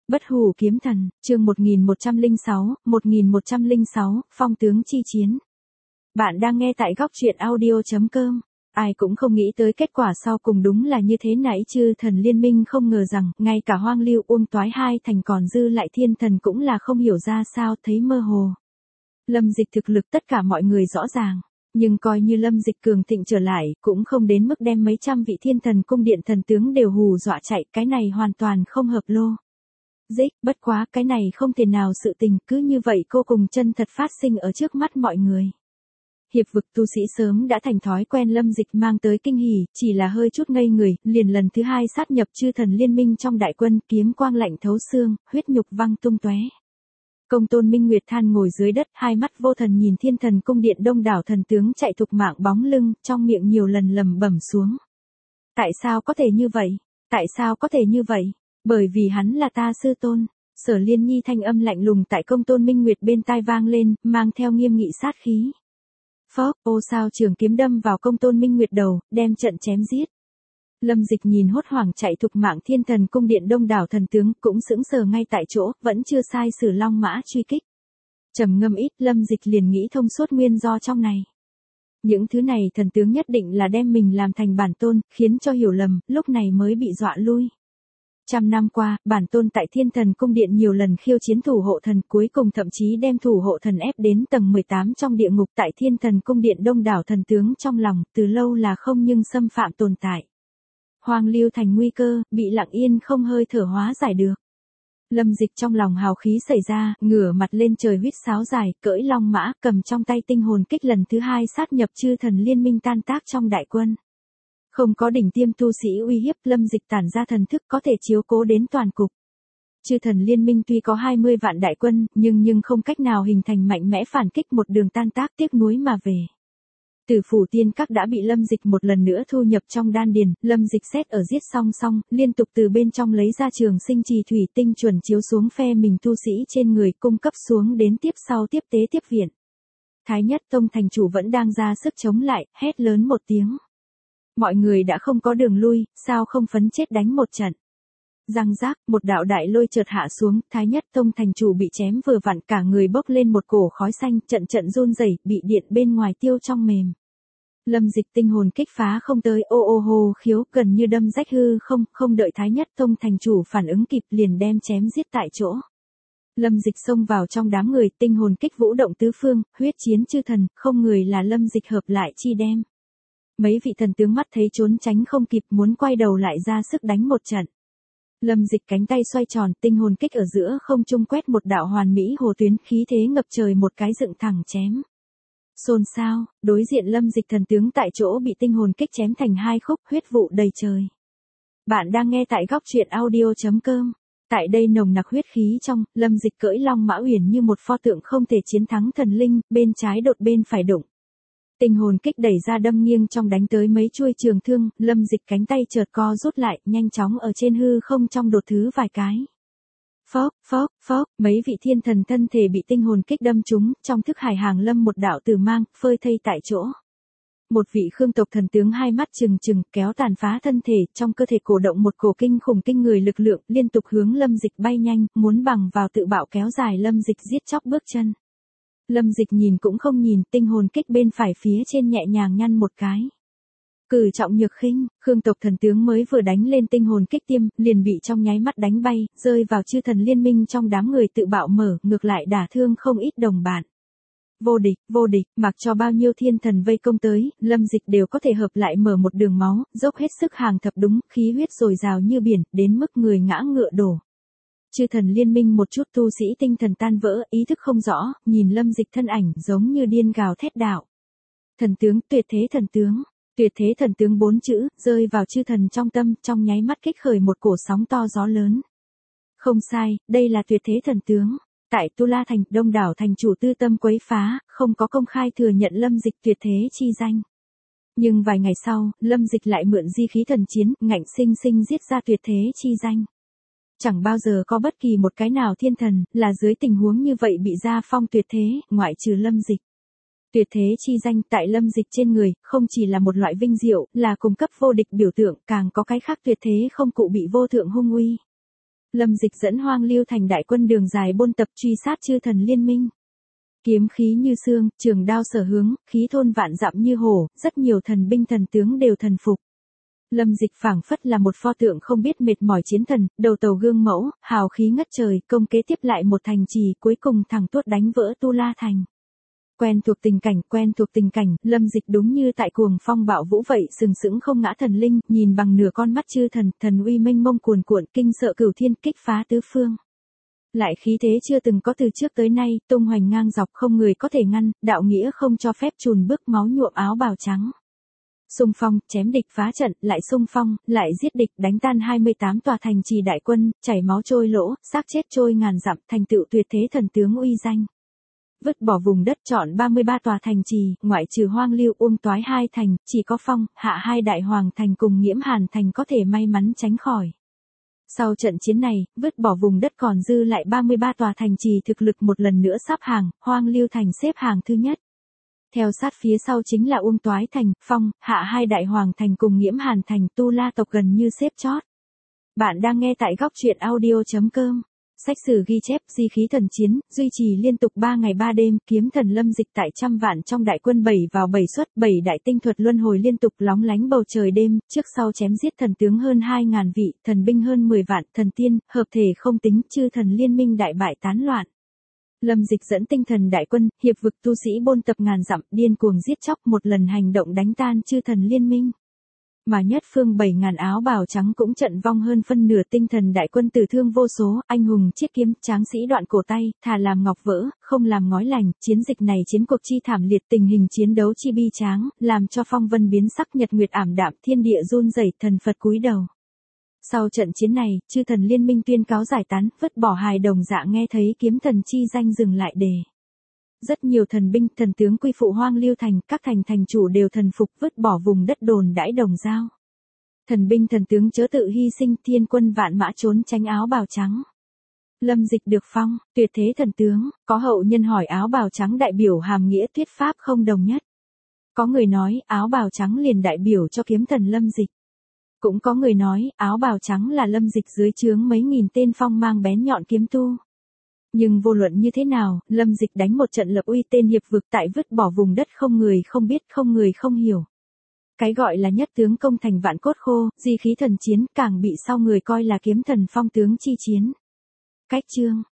Bất hủ kiếm thần, chương 1106, phong tướng chi chiến. Bạn đang nghe tại góc truyện audio.com. Ai cũng không nghĩ tới kết quả sau cùng đúng là như thế nãy chứ thần liên minh không ngờ rằng, ngay cả hoang lưu uông toái hai thành còn dư lại thiên thần cũng là không hiểu ra sao thấy mơ hồ. Lâm Dịch thực lực tất cả mọi người rõ ràng, nhưng coi như Lâm Dịch cường thịnh trở lại, cũng không đến mức đem mấy trăm vị thiên thần cung điện thần tướng đều hù dọa chạy, cái này hoàn toàn không hợp lô. Bất quá cái này không thể nào sự tình cứ như vậy cô cùng chân thật phát sinh ở trước mắt mọi người. Hiệp vực tu sĩ sớm đã thành thói quen Lâm Dịch mang tới kinh hỉ, chỉ là hơi chút ngây người, liền lần thứ hai sát nhập chư thần liên minh trong đại quân, kiếm quang lạnh thấu xương, huyết nhục văng tung tóe. Công tôn Minh Nguyệt than ngồi dưới đất, hai mắt vô thần nhìn thiên thần cung điện đông đảo thần tướng chạy thục mạng bóng lưng, trong miệng nhiều lần lầm bẩm xuống. Tại sao có thể như vậy? Tại sao có thể như vậy? Bởi vì hắn là ta sư tôn. Sở Liên Nhi thanh âm lạnh lùng tại công tôn Minh Nguyệt bên tai vang lên, mang theo nghiêm nghị sát khí. Phốc, ô sao trường kiếm đâm vào công tôn Minh Nguyệt đầu, đem trận chém giết. Lâm Dịch nhìn hốt hoảng chạy thục mạng thiên thần cung điện đông đảo thần tướng, cũng sững sờ ngay tại chỗ, vẫn chưa sai sử long mã truy kích. Trầm ngâm ít, Lâm Dịch liền nghĩ thông suốt nguyên do trong này. Những thứ này thần tướng nhất định là đem mình làm thành bản tôn, khiến cho hiểu lầm, lúc này mới bị dọa lui. Trăm năm qua, bản tôn tại thiên thần cung điện nhiều lần khiêu chiến thủ hộ thần, cuối cùng thậm chí đem thủ hộ thần ép đến tầng 18 trong địa ngục tại thiên thần cung điện đông đảo thần tướng trong lòng, từ lâu là không nhưng xâm phạm tồn tại. Hoang lưu thành nguy cơ, bị lặng yên không hơi thở hóa giải được. Lâm Dịch trong lòng hào khí xảy ra, ngửa mặt lên trời huýt sáo dài, cưỡi long mã, cầm trong tay tinh hồn kích lần thứ hai sát nhập chư thần liên minh tan tác trong đại quân. Không có đỉnh tiêm tu sĩ uy hiếp, Lâm Dịch tản ra thần thức có thể chiếu cố đến toàn cục. Chư thần liên minh tuy có 20 vạn đại quân, nhưng không cách nào hình thành mạnh mẽ phản kích, một đường tan tác tiếc nuối mà về. Tử phủ tiên các đã bị Lâm Dịch một lần nữa thu nhập trong đan điền, Lâm Dịch xét ở giết song song, liên tục từ bên trong lấy ra trường sinh trì thủy tinh chuẩn chiếu xuống phe mình tu sĩ trên người, cung cấp xuống đến tiếp sau tiếp tế tiếp viện. Thái Nhất Tông thành chủ vẫn đang ra sức chống lại, hét lớn một tiếng. Mọi người đã không có đường lui, sao không phấn chết đánh một trận. Răng rác, một đạo đại lôi chợt hạ xuống, Thái Nhất Tông thành chủ bị chém vừa vặn, cả người bốc lên một cổ khói xanh, trận run rẩy, bị điện bên ngoài tiêu trong mềm. Lâm Dịch tinh hồn kích phá không tới, ô hô khiếu, gần như đâm rách hư không đợi Thái Nhất Tông thành chủ phản ứng kịp liền đem chém giết tại chỗ. Lâm Dịch xông vào trong đám người, tinh hồn kích vũ động tứ phương, huyết chiến chư thần, không người là Lâm Dịch hợp lại chi đem. Mấy vị thần tướng mắt thấy trốn tránh không kịp, muốn quay đầu lại ra sức đánh một trận. Lâm Dịch cánh tay xoay tròn, tinh hồn kích ở giữa không trung quét một đạo hoàn mỹ hồ tuyến, khí thế ngập trời một cái dựng thẳng chém. Xôn xao, đối diện Lâm Dịch thần tướng tại chỗ bị tinh hồn kích chém thành hai khúc, huyết vụ đầy trời. Bạn đang nghe tại góc truyện audio.com. Tại đây nồng nặc huyết khí trong, Lâm Dịch cưỡi long mã uyển như một pho tượng không thể chiến thắng thần linh, bên trái đột bên phải đụng. Tinh hồn kích đẩy ra đâm nghiêng trong đánh tới mấy chuôi trường thương, Lâm Dịch cánh tay chợt co rút lại, nhanh chóng ở trên hư không trong đột thứ vài cái. Phốc, mấy vị thiên thần thân thể bị tinh hồn kích đâm trúng, trong thức hải hàng lâm một đạo tử mang, phơi thây tại chỗ. Một vị khương tộc thần tướng hai mắt trừng kéo tàn phá thân thể, trong cơ thể cổ động một cổ kinh khủng kinh người lực lượng, liên tục hướng Lâm Dịch bay nhanh, muốn bằng vào tự bạo kéo dài Lâm Dịch giết chóc bước chân. Lâm Dịch nhìn cũng không nhìn, tinh hồn kích bên phải phía trên nhẹ nhàng nhăn một cái. Cử trọng nhược khinh, khương tộc thần tướng mới vừa đánh lên tinh hồn kích tiêm, liền bị trong nháy mắt đánh bay, rơi vào chư thần liên minh trong đám người tự bạo mở, ngược lại đả thương không ít đồng bạn. Vô địch, mặc cho bao nhiêu thiên thần vây công tới, Lâm Dịch đều có thể hợp lại mở một đường máu, dốc hết sức hàng thập đúng, khí huyết dồi dào như biển, đến mức người ngã ngựa đổ. Chư thần liên minh một chút tu sĩ tinh thần tan vỡ, ý thức không rõ, nhìn Lâm Dịch thân ảnh giống như điên gào thét đạo. Thần tướng, tuyệt thế thần tướng 4 chữ, rơi vào chư thần trong tâm, trong nháy mắt kích khởi một cổ sóng to gió lớn. Không sai, đây là tuyệt thế thần tướng. Tại Tu La Thành, đông đảo thành chủ tư tâm quấy phá, không có công khai thừa nhận Lâm Dịch tuyệt thế chi danh. Nhưng vài ngày sau, Lâm Dịch lại mượn di khí thần chiến, ngạnh sinh giết ra tuyệt thế chi danh. Chẳng bao giờ có bất kỳ một cái nào thiên thần, là dưới tình huống như vậy bị gia phong tuyệt thế, ngoại trừ Lâm Dịch. Tuyệt thế chi danh tại Lâm Dịch trên người, không chỉ là một loại vinh diệu, là cung cấp vô địch biểu tượng, càng có cái khác tuyệt thế không cụ bị vô thượng hung uy. Lâm Dịch dẫn Hoang Lưu Thành đại quân đường dài buôn tập truy sát chư thần liên minh. Kiếm khí như xương, trường đao sở hướng, khí thôn vạn dặm như hổ, rất nhiều thần binh thần tướng đều thần phục. Lâm Dịch phảng phất là một pho tượng không biết mệt mỏi chiến thần, đầu tàu gương mẫu, hào khí ngất trời, công kế tiếp lại một thành trì, cuối cùng thẳng tuốt đánh vỡ Tu La Thành. Quen thuộc tình cảnh, Lâm Dịch đúng như tại cuồng phong bạo vũ vậy, sừng sững không ngã thần linh, nhìn bằng nửa con mắt chư thần, thần uy mênh mông cuồn cuộn, kinh sợ cửu thiên, kích phá tứ phương. Lại khí thế chưa từng có từ trước tới nay, tung hoành ngang dọc không người có thể ngăn, đạo nghĩa không cho phép chùn bước, máu nhuộm áo bào trắng. Xung phong, chém địch phá trận, lại xung phong, lại giết địch, đánh tan 28 tòa thành trì đại quân, chảy máu trôi lỗ, xác chết trôi ngàn dặm, thành tựu tuyệt thế thần tướng uy danh. Vứt bỏ vùng đất chọn 33 tòa thành trì, ngoại trừ Hoang Lưu Uông Toái 2 thành, chỉ có Phong, Hạ 2 đại hoàng thành cùng Nghiễm Hàn thành có thể may mắn tránh khỏi. Sau trận chiến này, vứt bỏ vùng đất còn dư lại 33 tòa thành trì thực lực một lần nữa sắp hàng, Hoang Lưu thành xếp hàng thứ nhất. Theo sát phía sau chính là Uông Toái thành, Phong, Hạ 2 đại hoàng thành cùng Nghiễm Hàn thành, Tu La tộc gần như xếp chót. Bạn đang nghe tại góc truyện audio.com. Sách sử ghi chép, di khí thần chiến, duy trì liên tục 3 ngày 3 đêm, kiếm thần Lâm Dịch tại trăm vạn trong đại quân 7 vào 7 xuất, 7 đại tinh thuật luân hồi liên tục lóng lánh bầu trời đêm, trước sau chém giết thần tướng hơn 2.000 vị, thần binh hơn 10 vạn, thần tiên, hợp thể không tính, chư thần liên minh đại bại tán loạn. Lâm Dịch dẫn tinh thần đại quân, hiệp vực tu sĩ bôn tập ngàn dặm, điên cuồng giết chóc, một lần hành động đánh tan chư thần liên minh. Mà nhất phương 7.000 áo bào trắng cũng trận vong hơn phân nửa, tinh thần đại quân tử thương vô số, anh hùng chiết kiếm, tráng sĩ đoạn cổ tay, thà làm ngọc vỡ, không làm ngói lành, chiến dịch này chiến cuộc chi thảm liệt, tình hình chiến đấu chi bi tráng, làm cho phong vân biến sắc, nhật nguyệt ảm đạm, thiên địa run rẩy, thần Phật cúi đầu. Sau trận chiến này, chư thần liên minh tuyên cáo giải tán, vứt bỏ hài đồng dạ nghe thấy kiếm thần chi danh dừng lại đề. Rất nhiều thần binh, thần tướng quy phụ Hoang Lưu thành, các thành chủ đều thần phục, vứt bỏ vùng đất đồn đãi đồng dao. Thần binh thần tướng chớ tự hy sinh, thiên quân vạn mã trốn tránh áo bào trắng. Lâm Dịch được phong, tuyệt thế thần tướng, có hậu nhân hỏi áo bào trắng đại biểu hàm nghĩa thuyết pháp không đồng nhất. Có người nói áo bào trắng liền đại biểu cho kiếm thần Lâm Dịch. Cũng có người nói áo bào trắng là Lâm Dịch dưới trướng mấy nghìn tên phong mang bén nhọn kiếm tu. Nhưng vô luận như thế nào, Lâm Dịch đánh một trận lập uy tên hiệp vực tại vứt bỏ vùng đất không người không biết, không người không hiểu. Cái gọi là nhất tướng công thành vạn cốt khô, di khí thần chiến, càng bị sau người coi là kiếm thần phong tướng chi chiến. Cách chương,